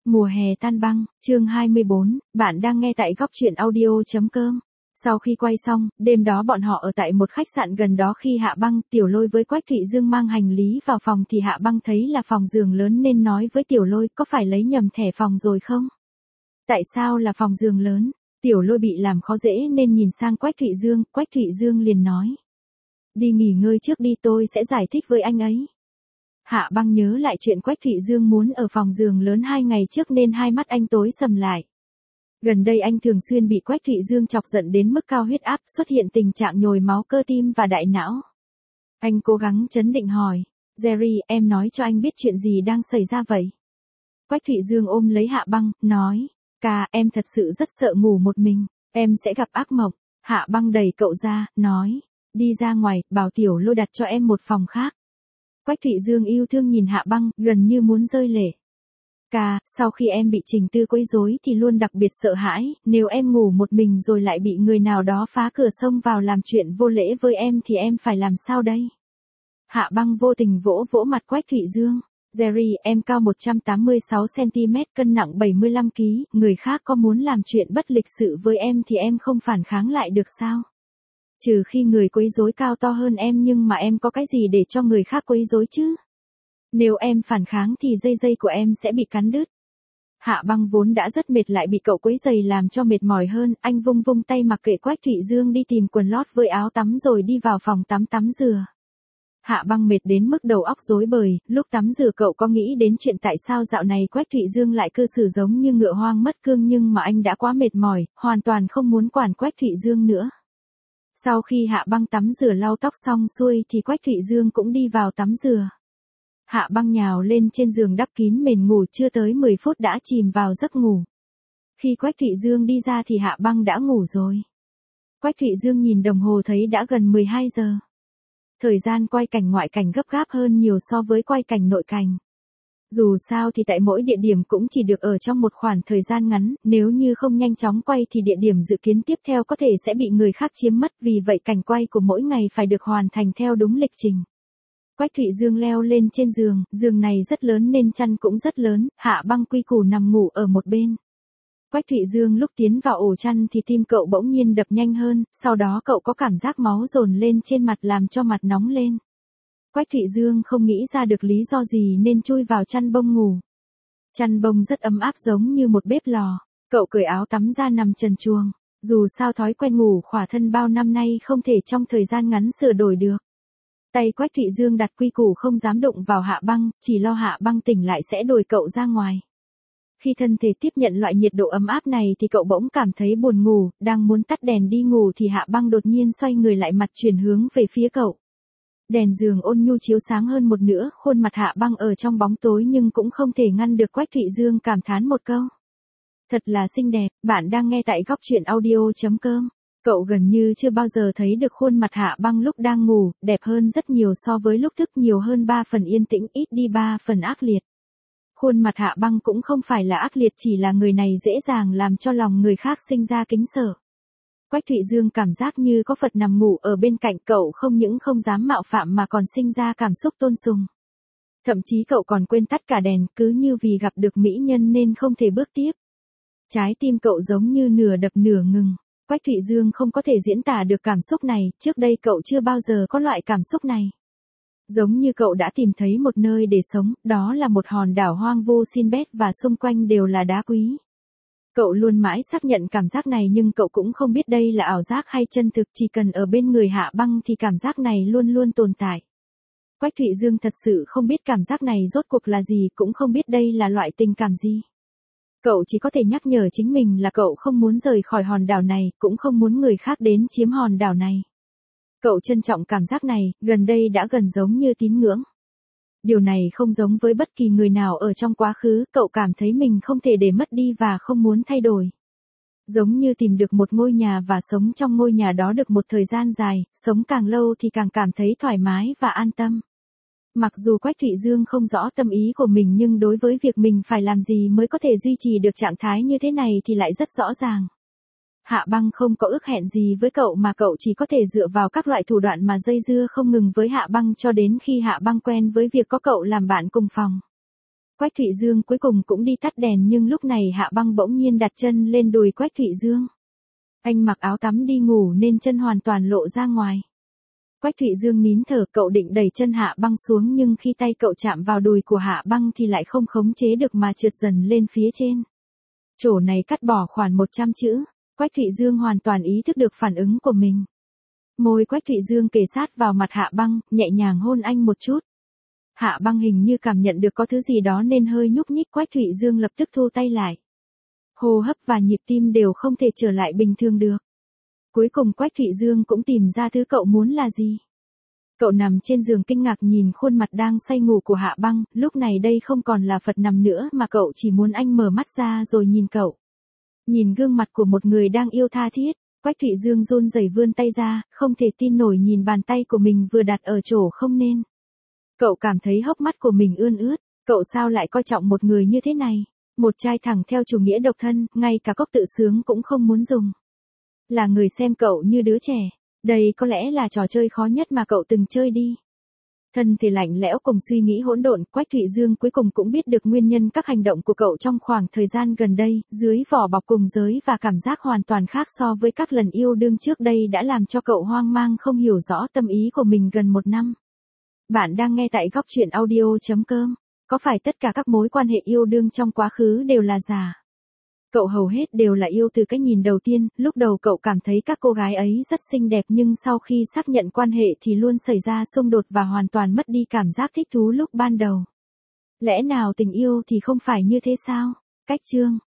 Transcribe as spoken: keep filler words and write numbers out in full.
Mùa hè tan băng, chương hai mươi bốn, bạn đang nghe tại góc truyện audio.com. Sau khi quay xong, đêm đó bọn họ ở tại một khách sạn gần đó. Khi Hạ Băng, Tiểu Lôi với Quách Thụy Dương mang hành lý vào phòng thì Hạ Băng thấy là phòng giường lớn nên nói với Tiểu Lôi, có phải lấy nhầm thẻ phòng rồi không? Tại sao là phòng giường lớn? Tiểu Lôi bị làm khó dễ nên nhìn sang Quách Thụy Dương, Quách Thụy Dương liền nói. Đi nghỉ ngơi trước đi, tôi sẽ giải thích với anh ấy. Hạ Băng nhớ lại chuyện Quách Thụy Dương muốn ở phòng giường lớn hai ngày trước nên hai mắt anh tối sầm lại. Gần đây anh thường xuyên bị Quách Thụy Dương chọc giận đến mức cao huyết áp, xuất hiện tình trạng nhồi máu cơ tim và đại não. Anh cố gắng trấn định hỏi, Jerry, em nói cho anh biết chuyện gì đang xảy ra vậy? Quách Thụy Dương ôm lấy Hạ Băng, nói, ca, em thật sự rất sợ ngủ một mình, em sẽ gặp ác mộng. Hạ Băng đẩy cậu ra, nói, đi ra ngoài, bảo Tiểu Lôi đặt cho em một phòng khác. Quách Thụy Dương yêu thương nhìn Hạ Băng, gần như muốn rơi lệ. Ca, sau khi em bị Trình Tư quấy rối thì luôn đặc biệt sợ hãi, nếu em ngủ một mình rồi lại bị người nào đó phá cửa xông vào làm chuyện vô lễ với em thì em phải làm sao đây? Hạ Băng vô tình vỗ vỗ mặt Quách Thụy Dương. Jerry, em cao một trăm tám mươi sáu xăng ti mét, cân nặng bảy mươi lăm ki lô gam, người khác có muốn làm chuyện bất lịch sự với em thì em không phản kháng lại được sao? Trừ khi người quấy rối cao to hơn em, nhưng mà em có cái gì để cho người khác quấy rối chứ? Nếu em phản kháng thì dây dây của em sẽ bị cắn đứt. Hạ Băng vốn đã rất mệt lại bị cậu quấy giày làm cho mệt mỏi hơn, anh vung vung tay mặc kệ Quách Thụy Dương đi tìm quần lót với áo tắm rồi đi vào phòng tắm tắm rửa. Hạ Băng mệt đến mức đầu óc rối bời, lúc tắm rửa cậu có nghĩ đến chuyện tại sao dạo này Quách Thụy Dương lại cư xử giống như ngựa hoang mất cương, nhưng mà anh đã quá mệt mỏi, hoàn toàn không muốn quản Quách Thụy Dương nữa. Sau khi Hạ Băng tắm rửa lau tóc xong xuôi thì Quách Thụy Dương cũng đi vào tắm rửa. Hạ Băng nhào lên trên giường đắp kín mền ngủ, chưa tới mười phút đã chìm vào giấc ngủ. Khi Quách Thụy Dương đi ra thì Hạ Băng đã ngủ rồi. Quách Thụy Dương nhìn đồng hồ thấy đã gần mười hai giờ. Thời gian quay cảnh ngoại cảnh gấp gáp hơn nhiều so với quay cảnh nội cảnh. Dù sao thì tại mỗi địa điểm cũng chỉ được ở trong một khoảng thời gian ngắn, nếu như không nhanh chóng quay thì địa điểm dự kiến tiếp theo có thể sẽ bị người khác chiếm mất, vì vậy cảnh quay của mỗi ngày phải được hoàn thành theo đúng lịch trình. Quách Thụy Dương leo lên trên giường, giường này rất lớn nên chăn cũng rất lớn, Hạ Băng quy củ nằm ngủ ở một bên. Quách Thụy Dương lúc tiến vào ổ chăn thì tim cậu bỗng nhiên đập nhanh hơn, sau đó cậu có cảm giác máu dồn lên trên mặt làm cho mặt nóng lên. Quách Thụy Dương không nghĩ ra được lý do gì nên chui vào chăn bông ngủ. Chăn bông rất ấm áp giống như một bếp lò, cậu cởi áo tắm ra nằm trần truồng, dù sao thói quen ngủ khỏa thân bao năm nay không thể trong thời gian ngắn sửa đổi được. Tay Quách Thụy Dương đặt quy củ không dám đụng vào Hạ Băng, chỉ lo Hạ Băng tỉnh lại sẽ đuổi cậu ra ngoài. Khi thân thể tiếp nhận loại nhiệt độ ấm áp này thì cậu bỗng cảm thấy buồn ngủ, đang muốn tắt đèn đi ngủ thì Hạ Băng đột nhiên xoay người lại, mặt chuyển hướng về phía cậu. Đèn giường ôn nhu chiếu sáng hơn một nửa, khuôn mặt Hạ Băng ở trong bóng tối nhưng cũng không thể ngăn được Quách Thụy Dương cảm thán một câu. Thật là xinh đẹp. Bạn đang nghe tại góc truyện audio.com. Cậu gần như chưa bao giờ thấy được khuôn mặt Hạ Băng lúc đang ngủ, đẹp hơn rất nhiều so với lúc thức, nhiều hơn ba phần yên tĩnh, ít đi ba phần ác liệt. Khuôn mặt Hạ Băng cũng không phải là ác liệt, chỉ là người này dễ dàng làm cho lòng người khác sinh ra kính sợ. Quách Thụy Dương cảm giác như có Phật nằm ngủ ở bên cạnh cậu, không những không dám mạo phạm mà còn sinh ra cảm xúc tôn sùng. Thậm chí cậu còn quên tắt cả đèn, cứ như vì gặp được mỹ nhân nên không thể bước tiếp. Trái tim cậu giống như nửa đập nửa ngừng. Quách Thụy Dương không có thể diễn tả được cảm xúc này, trước đây cậu chưa bao giờ có loại cảm xúc này. Giống như cậu đã tìm thấy một nơi để sống, đó là một hòn đảo hoang vu xin bét và xung quanh đều là đá quý. Cậu luôn mãi xác nhận cảm giác này nhưng cậu cũng không biết đây là ảo giác hay chân thực, chỉ cần ở bên người Hạ Băng thì cảm giác này luôn luôn tồn tại. Quách Thụy Dương thật sự không biết cảm giác này rốt cuộc là gì, cũng không biết đây là loại tình cảm gì. Cậu chỉ có thể nhắc nhở chính mình là cậu không muốn rời khỏi hòn đảo này, cũng không muốn người khác đến chiếm hòn đảo này. Cậu trân trọng cảm giác này, gần đây đã gần giống như tín ngưỡng. Điều này không giống với bất kỳ người nào ở trong quá khứ, cậu cảm thấy mình không thể để mất đi và không muốn thay đổi. Giống như tìm được một ngôi nhà và sống trong ngôi nhà đó được một thời gian dài, sống càng lâu thì càng cảm thấy thoải mái và an tâm. Mặc dù Quách Thụy Dương không rõ tâm ý của mình nhưng đối với việc mình phải làm gì mới có thể duy trì được trạng thái như thế này thì lại rất rõ ràng. Hạ Băng không có ước hẹn gì với cậu mà cậu chỉ có thể dựa vào các loại thủ đoạn mà dây dưa không ngừng với Hạ Băng cho đến khi Hạ Băng quen với việc có cậu làm bạn cùng phòng. Quách Thụy Dương cuối cùng cũng đi tắt đèn nhưng lúc này Hạ Băng bỗng nhiên đặt chân lên đùi Quách Thụy Dương. Anh mặc áo tắm đi ngủ nên chân hoàn toàn lộ ra ngoài. Quách Thụy Dương nín thở, cậu định đẩy chân Hạ Băng xuống nhưng khi tay cậu chạm vào đùi của Hạ Băng thì lại không khống chế được mà trượt dần lên phía trên. Chỗ này cắt bỏ khoảng một trăm chữ. Quách Thụy Dương hoàn toàn ý thức được phản ứng của mình. Môi Quách Thụy Dương kề sát vào mặt Hạ Băng, nhẹ nhàng hôn anh một chút. Hạ Băng hình như cảm nhận được có thứ gì đó nên hơi nhúc nhích. Quách Thụy Dương lập tức thu tay lại. Hô hấp và nhịp tim đều không thể trở lại bình thường được. Cuối cùng Quách Thụy Dương cũng tìm ra thứ cậu muốn là gì. Cậu nằm trên giường kinh ngạc nhìn khuôn mặt đang say ngủ của Hạ Băng, lúc này đây không còn là Phật nằm nữa mà cậu chỉ muốn anh mở mắt ra rồi nhìn cậu. Nhìn gương mặt của một người đang yêu tha thiết, Quách Thụy Dương run rẩy vươn tay ra, không thể tin nổi nhìn bàn tay của mình vừa đặt ở chỗ không nên. Cậu cảm thấy hốc mắt của mình ươn ướt, cậu sao lại coi trọng một người như thế này, một trai thẳng theo chủ nghĩa độc thân, ngay cả cốc tự sướng cũng không muốn dùng. Là người xem cậu như đứa trẻ, đây có lẽ là trò chơi khó nhất mà cậu từng chơi đi. Thân thể lạnh lẽo cùng suy nghĩ hỗn độn, Quách Thụy Dương cuối cùng cũng biết được nguyên nhân các hành động của cậu trong khoảng thời gian gần đây, dưới vỏ bọc cùng giới và cảm giác hoàn toàn khác so với các lần yêu đương trước đây đã làm cho cậu hoang mang không hiểu rõ tâm ý của mình gần một năm. Bạn đang nghe tại góc truyện audio chấm com. Có phải tất cả các mối quan hệ yêu đương trong quá khứ đều là giả? Cậu hầu hết đều là yêu từ cái nhìn đầu tiên, lúc đầu cậu cảm thấy các cô gái ấy rất xinh đẹp nhưng sau khi xác nhận quan hệ thì luôn xảy ra xung đột và hoàn toàn mất đi cảm giác thích thú lúc ban đầu. Lẽ nào tình yêu thì không phải như thế sao? Cách chương